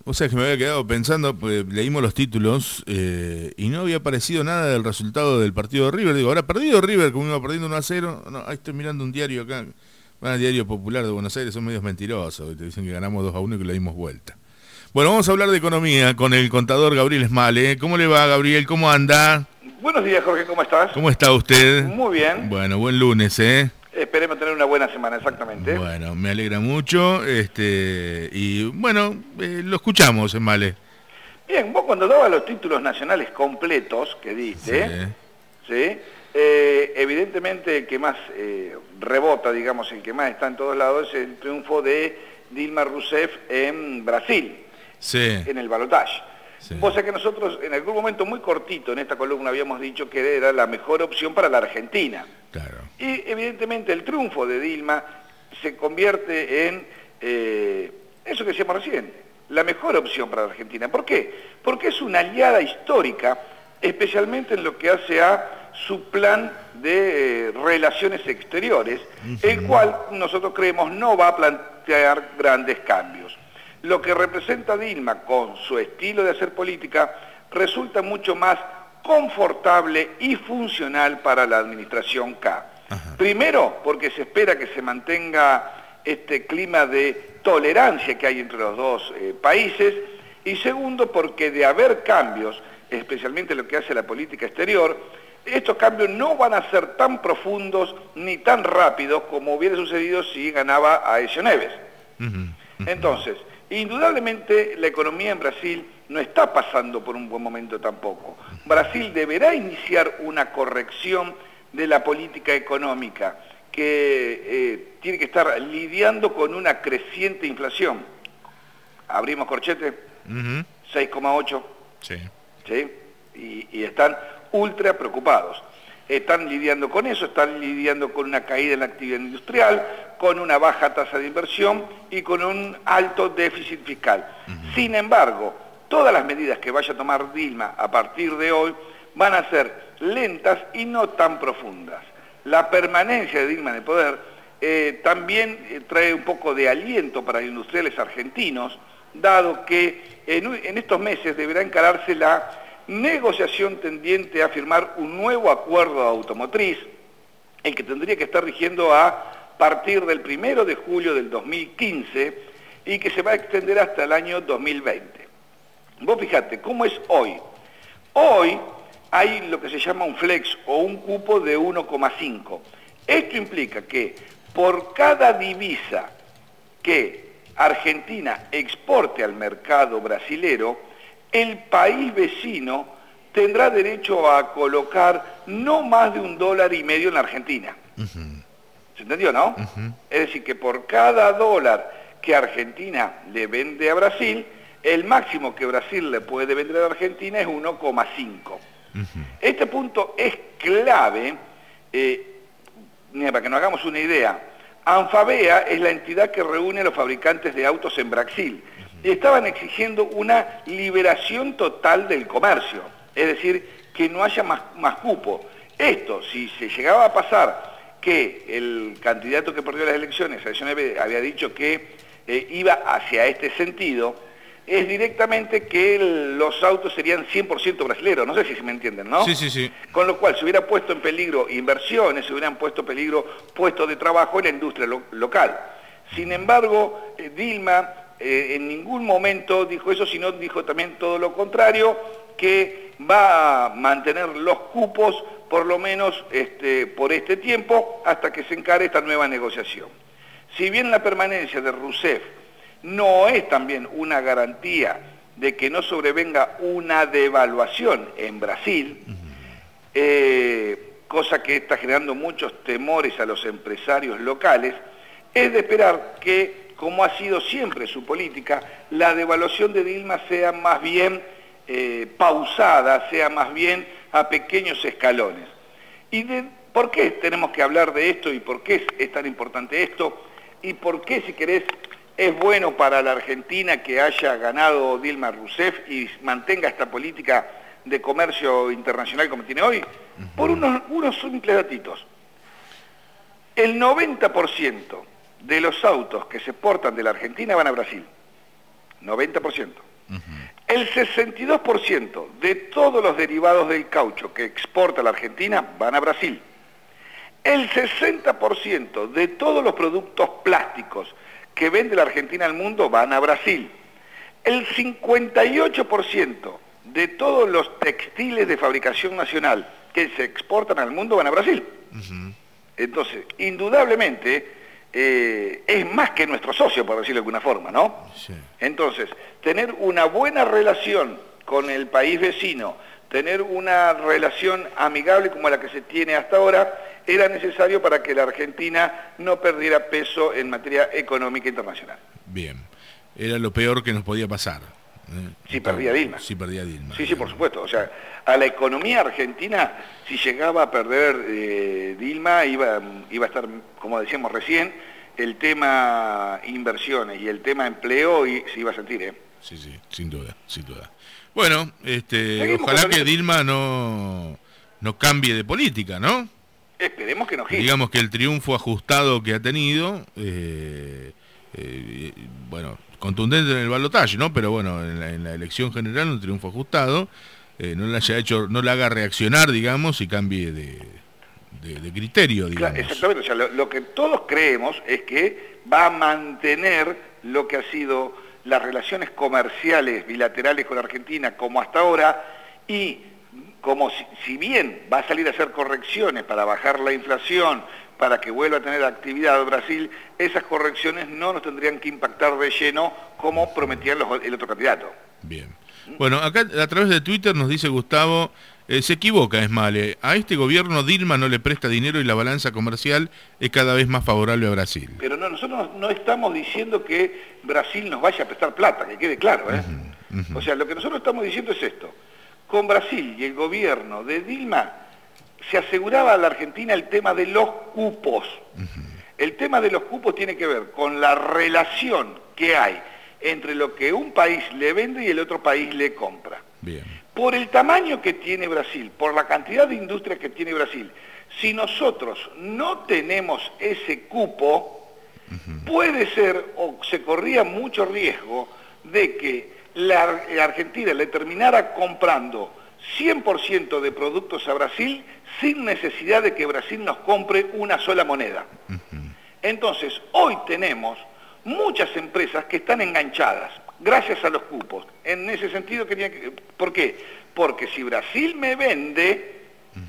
O sea, que me había quedado pensando, pues, leímos los títulos y no había aparecido nada del resultado del partido de River. Digo, ¿habrá perdido River como iba perdiendo 1-0? No, ahí estoy mirando un diario acá, bueno, el Diario Popular de Buenos Aires, son medios mentirosos, te dicen que ganamos 2-1 y que le dimos vuelta. Bueno, vamos a hablar de economía con el contador Gabriel Smale. ¿Cómo le va, Gabriel? ¿Cómo anda? Buenos días, Jorge, ¿cómo estás? ¿Cómo está usted? Muy bien. Bueno, buen lunes, ¿eh? Esperemos tener una buena semana, exactamente. Bueno, me alegra mucho, y bueno, lo escuchamos, Smale. Bien, vos cuando dabas los títulos nacionales completos que Sí, diste, ¿sí? Evidentemente el que más rebota, digamos, el que más está en todos lados es el triunfo de Dilma Rousseff en Brasil, sí, en el balotaje. sí, Vos sabés que nosotros en algún momento muy cortito en esta columna habíamos dicho que era la mejor opción para la Argentina. claro. Y evidentemente el triunfo de Dilma se convierte en eso que decíamos recién, la mejor opción para la Argentina. ¿Por qué? Porque es una aliada histórica, especialmente en lo que hace a su plan de relaciones exteriores, el cual nosotros creemos no va a plantear grandes cambios. Lo que representa Dilma con su estilo de hacer política resulta mucho más confortable y funcional para la administración K. Ajá. Primero, porque se espera que se mantenga este clima de tolerancia que hay entre los dos países, y segundo, porque de haber cambios, especialmente en lo que hace la política exterior, estos cambios no van a ser tan profundos ni tan rápidos como hubiera sucedido si ganaba Aécio Neves. Entonces, indudablemente la economía en Brasil no está pasando por un buen momento tampoco. Brasil deberá iniciar una corrección de la política económica que tiene que estar lidiando con una creciente inflación. Abrimos corchete, 6,8, Sí. ¿sí? Y están ultra preocupados. Están lidiando con eso, están lidiando con una caída en la actividad industrial, con una baja tasa de inversión y con un alto déficit fiscal. Sin embargo, todas las medidas que vaya a tomar Dilma a partir de hoy van a ser lentas y no tan profundas. La permanencia de Dilma en el poder también trae un poco de aliento para los industriales argentinos, dado que en estos meses deberá encararse la negociación tendiente a firmar un nuevo acuerdo automotriz, el que tendría que estar rigiendo a partir del 1 de julio del 2015 y que se va a extender hasta el año 2020. Vos fijate, ¿cómo es hoy? Hoy hay lo que se llama un flex o un cupo de 1,5. Esto implica que por cada divisa que Argentina exporte al mercado brasilero, el país vecino tendrá derecho a colocar no más de $1,50 en la Argentina. ¿Se entendió, no? Es decir, que por cada dólar que Argentina le vende a Brasil, el máximo que Brasil le puede vender a Argentina es 1,5. Este punto es clave, mira, para que nos hagamos una idea. Anfavea es la entidad que reúne a los fabricantes de autos en Brasil y estaban exigiendo una liberación total del comercio, es decir, que no haya más cupo. Esto, si se llegaba a pasar que el candidato que perdió las elecciones, Aécio Neves, había dicho que iba hacia este sentido, es directamente que los autos serían 100% brasileños, no sé si se me entienden, ¿no? Sí, sí, sí. Con lo cual se hubiera puesto en peligro inversiones, se hubieran puesto en peligro puestos de trabajo en la industria local. Sin embargo, Dilma en ningún momento dijo eso, sino dijo también todo lo contrario, que va a mantener los cupos por lo menos por este tiempo hasta que se encare esta nueva negociación. Si bien la permanencia de Rousseff no es también una garantía de que no sobrevenga una devaluación en Brasil, cosa que está generando muchos temores a los empresarios locales, es de esperar que, como ha sido siempre su política, la devaluación de Dilma sea más bien pausada, sea más bien a pequeños escalones. ¿Por qué tenemos que hablar de esto y por qué es tan importante esto? Y por qué, si querés, es bueno para la Argentina que haya ganado Dilma Rousseff y mantenga esta política de comercio internacional como tiene hoy, por unos simples datitos. El 90% de los autos que se exportan de la Argentina van a Brasil. 90%. El 62% de todos los derivados del caucho que exporta la Argentina van a Brasil. El 60% de todos los productos plásticos que vende la Argentina al mundo van a Brasil. El 58% de todos los textiles de fabricación nacional que se exportan al mundo van a Brasil. Entonces, indudablemente, es más que nuestro socio, por decirlo de alguna forma, ¿no? Sí. Entonces, tener una buena relación con el país vecino, tener una relación amigable como la que se tiene hasta ahora, era necesario para que la Argentina no perdiera peso en materia económica internacional. Bien, era lo peor que nos podía pasar. Si perdía Dilma. Si perdía Dilma. Sí, por supuesto. O sea, a la economía argentina, si llegaba a perder Dilma, iba a estar, como decíamos recién, el tema inversiones y el tema empleo se iba a sentir, Sí, sin duda, sin duda. Bueno, ojalá que Dilma no cambie de política, ¿no? Esperemos que no gire. Digamos que el triunfo ajustado que ha tenido, bueno, contundente en el balotaje, ¿no? Pero bueno, en la elección general un triunfo ajustado, no le haga reaccionar, digamos, y cambie de criterio, digamos. Claro, exactamente, o sea, lo que todos creemos es que va a mantener lo que ha sido las relaciones comerciales bilaterales con la Argentina como hasta ahora, y como si bien va a salir a hacer correcciones para bajar la inflación, para que vuelva a tener actividad Brasil, esas correcciones no nos tendrían que impactar de lleno como prometían el otro candidato. Bien. Bueno, acá a través de Twitter nos dice Gustavo, se equivoca Esmale, a este gobierno Dilma no le presta dinero y la balanza comercial es cada vez más favorable a Brasil. Pero no, nosotros no estamos diciendo que Brasil nos vaya a prestar plata, que quede claro, O sea, lo que nosotros estamos diciendo es esto: con Brasil y el gobierno de Dilma se aseguraba a la Argentina el tema de los cupos. El tema de los cupos tiene que ver con la relación que hay entre lo que un país le vende y el otro país le compra. Bien. Por el tamaño que tiene Brasil, por la cantidad de industria que tiene Brasil, si nosotros no tenemos ese cupo, puede ser, o se corría mucho riesgo, de que la Argentina le terminara comprando 100% de productos a Brasil sin necesidad de que Brasil nos compre una sola moneda. Entonces, hoy tenemos muchas empresas que están enganchadas, gracias a los cupos. En ese sentido, ¿por qué? Porque si Brasil me vende,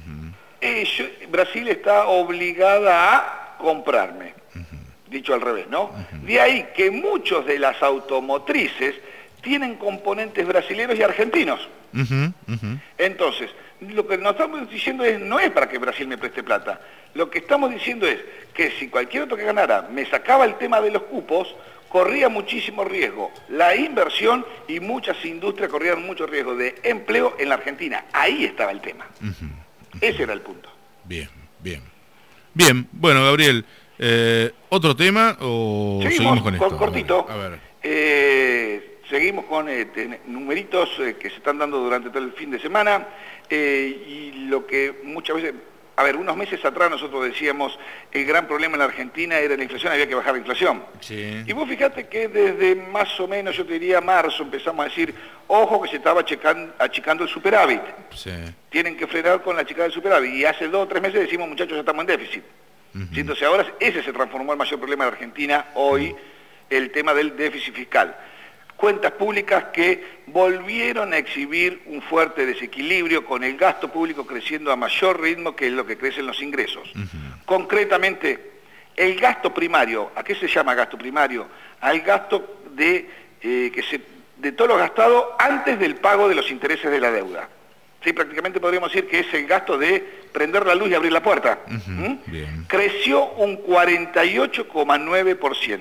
Brasil está obligada a comprarme. Dicho al revés, ¿no? De ahí que muchos de las automotrices tienen componentes brasileños y argentinos. Entonces, lo que nos estamos diciendo no es para que Brasil me preste plata. Lo que estamos diciendo es que si cualquier otro que ganara me sacaba el tema de los cupos, corría muchísimo riesgo la inversión y muchas industrias corrían mucho riesgo de empleo en la Argentina. Ahí estaba el tema. Ese era el punto. Bien. Bien, bueno, Gabriel, ¿otro tema o seguimos con esto? Cortito. A ver. Seguimos con numeritos que se están dando durante todo el fin de semana y lo que muchas veces, unos meses atrás nosotros decíamos el gran problema en la Argentina era la inflación, había que bajar la inflación. Sí. Y vos fijate que desde más o menos, yo te diría marzo, empezamos a decir, ojo que se estaba achicando el superávit. Sí. Tienen que frenar con la achicada del superávit. Y hace 2 o 3 meses decimos, muchachos, ya estamos en déficit. Entonces ahora ese se transformó en el mayor problema de Argentina hoy, el tema del déficit fiscal. Cuentas públicas que volvieron a exhibir un fuerte desequilibrio con el gasto público creciendo a mayor ritmo que lo que crecen los ingresos. Concretamente, el gasto primario, ¿a qué se llama gasto primario? Al gasto de todo lo gastado antes del pago de los intereses de la deuda. Sí, prácticamente podríamos decir que es el gasto de prender la luz y abrir la puerta. Bien. Creció un 48,9%.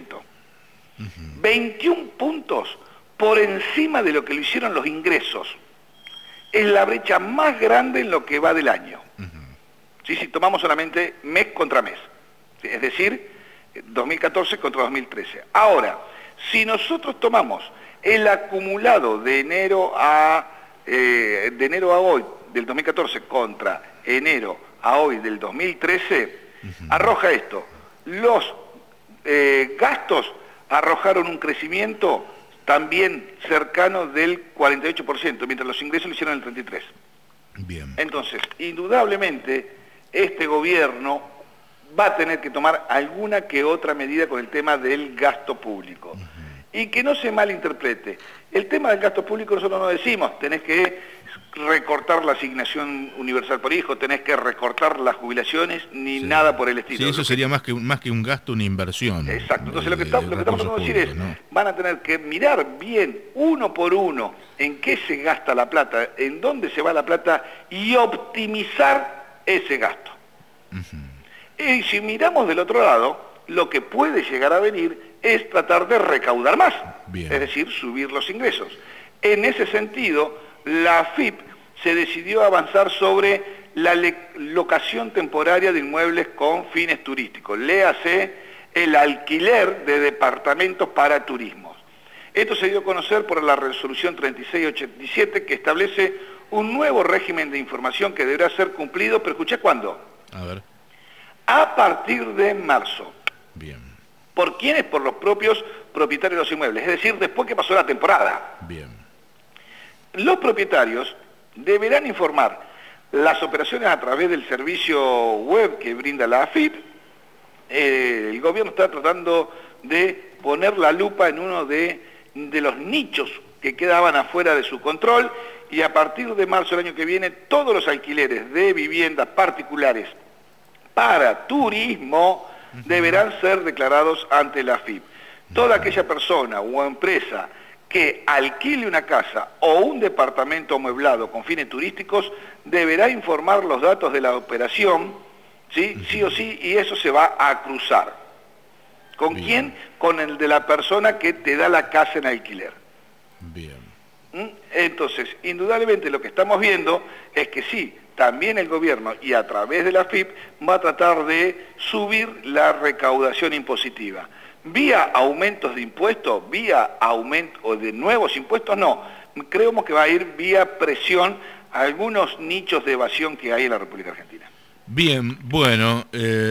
21 puntos por encima de lo que lo hicieron los ingresos. Es la brecha más grande en lo que va del año. Si tomamos solamente mes contra mes. Es decir, 2014 contra 2013. Ahora, si nosotros tomamos el acumulado de enero a hoy del 2014 contra enero a hoy del 2013, arroja esto. Los gastos arrojaron un crecimiento también cercano del 48%, mientras los ingresos lo hicieron el 33%. Bien. Entonces, indudablemente, este gobierno va a tener que tomar alguna que otra medida con el tema del gasto público. Y que no se malinterprete. El tema del gasto público nosotros no decimos, tenés que recortar la asignación universal por hijo, tenés que recortar las jubilaciones, ni nada por el estilo. Sí, eso sería más que un gasto, una inversión. Exacto. Entonces lo que estamos tratando de decir es, ¿no? Van a tener que mirar bien, uno por uno, en qué se gasta la plata, en dónde se va la plata y optimizar ese gasto. Y si miramos del otro lado, lo que puede llegar a venir es tratar de recaudar más, es decir, subir los ingresos. En ese sentido, la AFIP se decidió avanzar sobre la locación temporaria de inmuebles con fines turísticos, léase el alquiler de departamentos para turismos. Esto se dio a conocer por la resolución 3687 que establece un nuevo régimen de información que deberá ser cumplido, pero escuché cuándo. A ver. A partir de marzo. Bien. ¿Por quiénes? Por los propios propietarios de los inmuebles, es decir, después que pasó la temporada. Bien. Los propietarios deberán informar las operaciones a través del servicio web que brinda la AFIP. El gobierno está tratando de poner la lupa en uno de los nichos que quedaban afuera de su control y a partir de marzo del año que viene todos los alquileres de viviendas particulares para turismo deberán ser declarados ante la AFIP. Toda aquella persona o empresa que alquile una casa o un departamento amueblado con fines turísticos deberá informar los datos de la operación, sí o sí, y eso se va a cruzar. ¿Con quién? Con el de la persona que te da la casa en alquiler. Bien. Entonces, indudablemente lo que estamos viendo es que sí, también el gobierno y a través de la AFIP va a tratar de subir la recaudación impositiva. Vía aumentos de impuestos, vía aumento de nuevos impuestos, no. Creemos que va a ir vía presión a algunos nichos de evasión que hay en la República Argentina. Bien, bueno,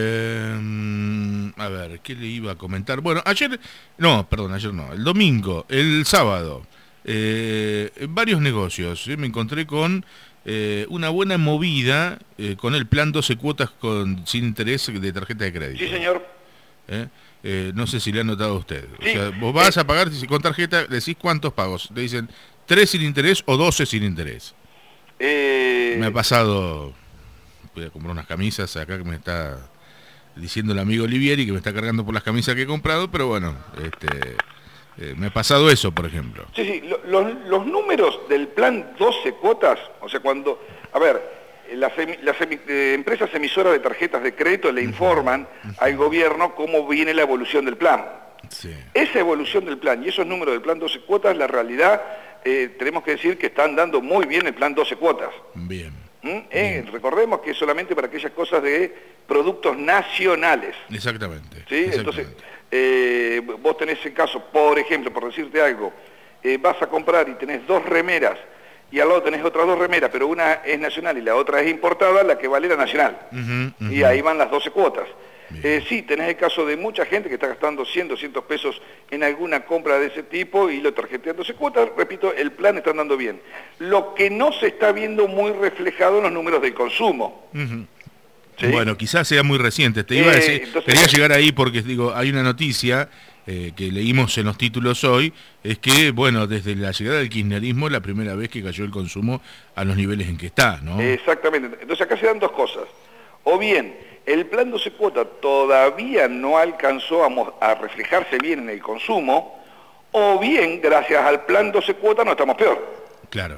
a ver, ¿qué le iba a comentar? Bueno, ayer no, el domingo, el sábado, varios negocios, me encontré con una buena movida con el plan 12 cuotas sin interés de tarjeta de crédito. Sí, señor. No sé si le ha notado a usted. Sí. O sea, vos vas a pagar con tarjeta, decís cuántos pagos. Te dicen 3 sin interés o 12 sin interés. Me ha pasado, voy a comprar unas camisas acá que me está diciendo el amigo Olivieri que me está cargando por las camisas que he comprado, pero bueno, me ha pasado eso, por ejemplo. Sí, los números del plan 12 cuotas, o sea, cuando, a ver, las empresas emisoras de tarjetas de crédito le informan al gobierno cómo viene la evolución del plan. Sí. Esa evolución del plan y esos números del plan 12 cuotas, la realidad, tenemos que decir que están dando muy bien el plan 12 cuotas. Bien. Recordemos que es solamente para aquellas cosas de productos nacionales. Exactamente. ¿Sí? Entonces, vos tenés el caso, por ejemplo, por decirte algo, vas a comprar y tenés 2 remeras, y al lado tenés otras 2 remeras, pero una es nacional y la otra es importada, la que vale la nacional. Y ahí van las 12 cuotas. Sí, tenés el caso de mucha gente que está gastando 100, 200 pesos en alguna compra de ese tipo y lo tarjetean 12 cuotas. Repito, el plan está andando bien. Lo que no se está viendo muy reflejado en los números del consumo. ¿Sí? Bueno, quizás sea muy reciente. Te iba a decir, entonces, quería llegar ahí porque digo, hay una noticia que leímos en los títulos hoy, es que, bueno, desde la llegada del kirchnerismo es la primera vez que cayó el consumo a los niveles en que está, ¿no? Exactamente. Entonces acá se dan 2 cosas. O bien, el plan 12 cuotas todavía no alcanzó a reflejarse bien en el consumo, o bien, gracias al plan 12 cuotas no estamos peor. Claro.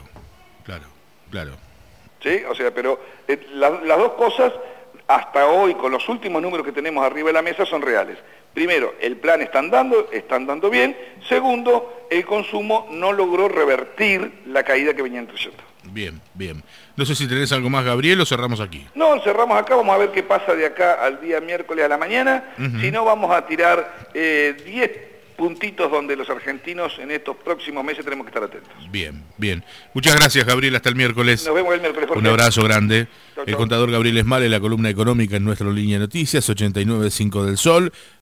¿Sí? O sea, pero las 2 cosas, hasta hoy, con los últimos números que tenemos arriba de la mesa, son reales. Primero, el plan están dando bien. Segundo, el consumo no logró revertir la caída que venían trayendo. Bien. No sé si tenés algo más, Gabriel, o cerramos aquí. No, cerramos acá, vamos a ver qué pasa de acá al día miércoles a la mañana. Si no, vamos a tirar 10 puntitos donde los argentinos en estos próximos meses tenemos que estar atentos. Bien. Muchas gracias, Gabriel, hasta el miércoles. Nos vemos el miércoles. Un abrazo grande. Chau. El contador Gabriel Esmale, la columna económica en nuestra línea de noticias, 89.5 del Sol.